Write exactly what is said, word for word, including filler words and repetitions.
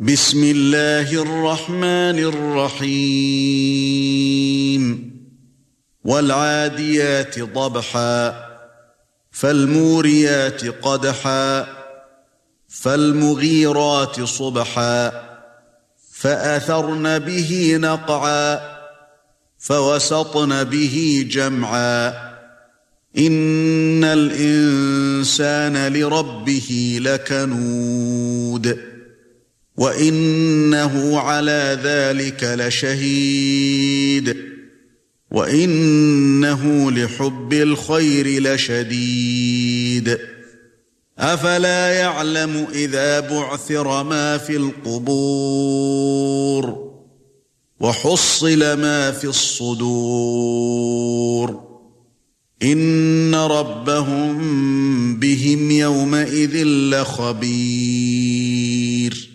بسم الله الرحمن الرحيم والعاديات ضبحا فالموريات قدحا فالمغيرات صبحا فأثرن به نقعا فوسطن به جمعا إن الإنسان لربه لكنود وَإِنَّهُ عَلَى ذَلِكَ لَشَهِيدٌ وَإِنَّهُ لِحُبِّ الْخَيْرِ لَشَدِيدٌ أَفَلَا يَعْلَمُ إِذَا بُعْثِرَ مَا فِي الْقُبُورِ وَحُصِّلَ مَا فِي الصُّدُورِ إِنَّ رَبَّهُم بِهِمْ يَوْمَئِذٍ لَخَبِيرٌ